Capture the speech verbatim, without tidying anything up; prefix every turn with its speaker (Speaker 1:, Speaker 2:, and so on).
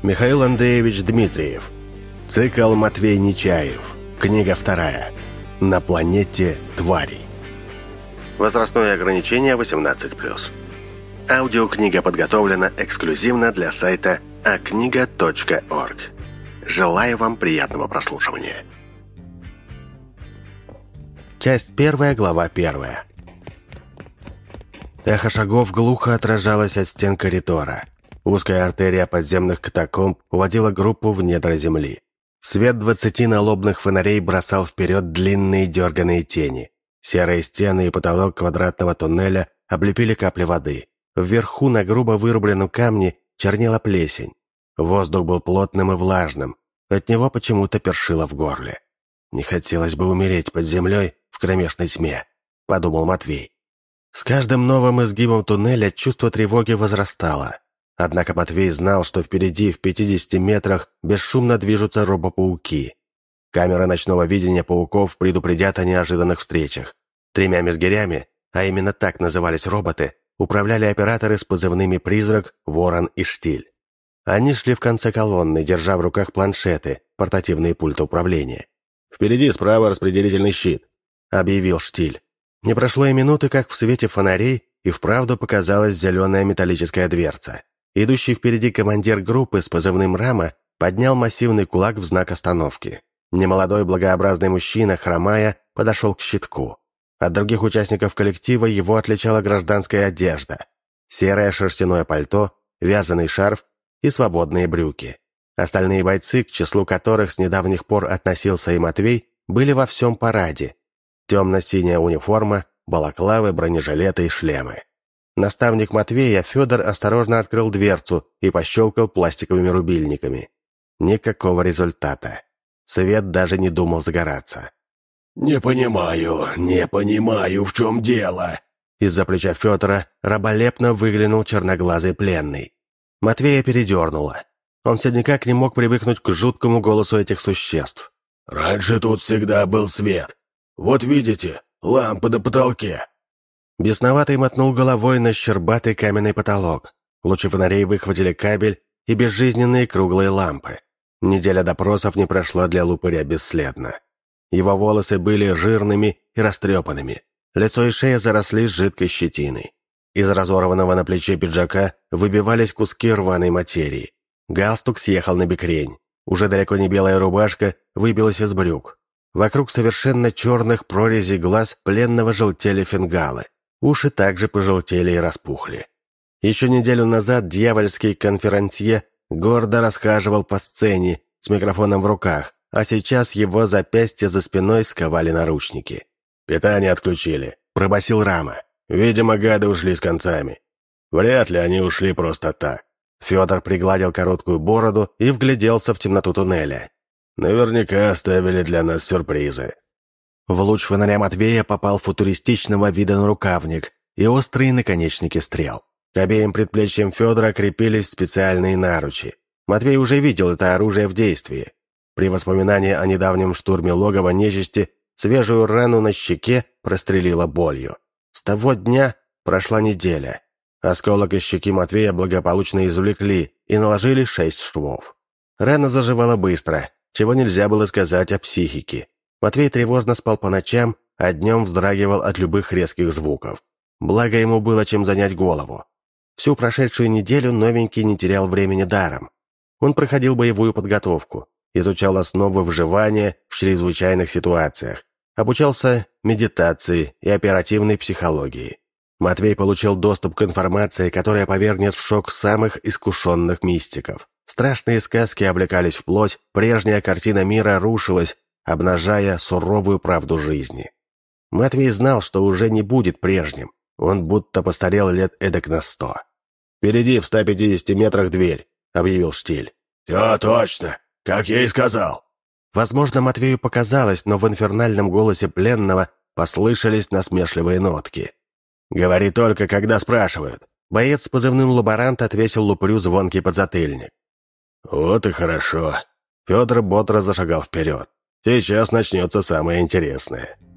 Speaker 1: Михаил Андреевич Дмитриев. Цикл Матвей Нечаев. Книга вторая. На планете тварей. Возрастное ограничение восемнадцать плюс. Аудиокнига подготовлена эксклюзивно для сайта а книга точка орг. Желаю вам приятного прослушивания. Часть первая, глава первая. Эхо шагов глухо отражалось от стен коридора. Узкая артерия подземных катакомб уводила группу в недра земли. Свет двадцати налобных фонарей бросал вперед длинные дерганые тени. Серые стены и потолок квадратного туннеля облепили капли воды. Вверху на грубо вырубленном камне чернела плесень. Воздух был плотным и влажным. От него почему-то першило в горле. «Не хотелось бы умереть под землей в кромешной тьме», — подумал Матвей. С каждым новым изгибом туннеля чувство тревоги возрастало. Однако Матвей знал, что впереди, в пятидесяти метрах, бесшумно движутся робопауки. Камеры ночного видения пауков предупредят о неожиданных встречах. Тремя мезгирями, а именно так назывались роботы, управляли операторы с позывными «Призрак», «Ворон» и «Штиль». Они шли в конце колонны, держа в руках планшеты, портативные пульты управления. «Впереди справа распределительный щит», — объявил Штиль. Не прошло и минуты, как в свете фонарей и вправду показалась зеленая металлическая дверца. Идущий впереди командир группы с позывным «Рама» поднял массивный кулак в знак остановки. Немолодой благообразный мужчина, хромая, подошел к щитку. От других участников коллектива его отличала гражданская одежда. Серое шерстяное пальто, вязаный шарф и свободные брюки. Остальные бойцы, к числу которых с недавних пор относился и Матвей, были во всем параде. Темно-синяя униформа, балаклавы, бронежилеты и шлемы. Наставник Матвея, Федор, осторожно открыл дверцу и пощелкал пластиковыми рубильниками. Никакого результата. Свет даже не думал загораться.
Speaker 2: «Не понимаю, не понимаю, в чем дело?»
Speaker 1: Из-за плеча Федора раболепно выглянул черноглазый пленный. Матвея передернуло. Он все никак не мог привыкнуть к жуткому голосу этих существ.
Speaker 2: «Раньше тут всегда был свет. Вот видите, лампа на потолке».
Speaker 1: Бесноватый мотнул головой на щербатый каменный потолок. Лучи фонарей выхватили кабель и безжизненные круглые лампы. Неделя допросов не прошла для лупыря бесследно. Его волосы были жирными и растрепанными. Лицо и шея заросли жидкой щетиной. Из разорванного на плече пиджака выбивались куски рваной материи. Галстук съехал на бекрень. Уже далеко не белая рубашка выбилась из брюк. Вокруг совершенно черных прорезей глаз пленного желтели фингалы. Уши также пожелтели и распухли. Еще неделю назад дьявольский конферансье гордо расхаживал по сцене с микрофоном в руках, а сейчас его запястья за спиной сковали наручники.
Speaker 2: «Питание отключили», — пробасил Рама. «Видимо, гады ушли с концами. Вряд ли они ушли просто так».
Speaker 1: Федор пригладил короткую бороду и вгляделся в темноту туннеля.
Speaker 2: «Наверняка оставили для нас сюрпризы».
Speaker 1: В луч фонаря Матвея попал футуристичного вида нарукавник и острые наконечники стрел. К обеим предплечьям Федора крепились специальные наручи. Матвей уже видел это оружие в действии. При воспоминании о недавнем штурме логова нечисти свежую рану на щеке прострелило болью. С того дня прошла неделя. Осколок из щеки Матвея благополучно извлекли и наложили шесть швов. Рана заживала быстро, чего нельзя было сказать о психике. Матвей тревожно спал по ночам, а днем вздрагивал от любых резких звуков. Благо ему было чем занять голову. Всю прошедшую неделю новенький не терял времени даром. Он проходил боевую подготовку, изучал основы выживания в чрезвычайных ситуациях, обучался медитации и оперативной психологии. Матвей получил доступ к информации, которая повергнет в шок самых искушенных мистиков. Страшные сказки облекались в плоть, прежняя картина мира рушилась, обнажая суровую правду жизни. Матвей знал, что уже не будет прежним. Он будто постарел лет эдак на сто.
Speaker 2: «Впереди в ста пятидесяти метрах дверь», — объявил Штиль.
Speaker 3: «Все точно, как я и сказал».
Speaker 1: Возможно, Матвею показалось, но в инфернальном голосе пленного послышались насмешливые нотки.
Speaker 2: «Говори только, когда спрашивают».
Speaker 1: Боец с позывным «Лаборант» отвесил лупырю звонкий подзатыльник.
Speaker 2: «Вот и хорошо». Федор бодро зашагал вперед. «Сейчас начнется самое интересное».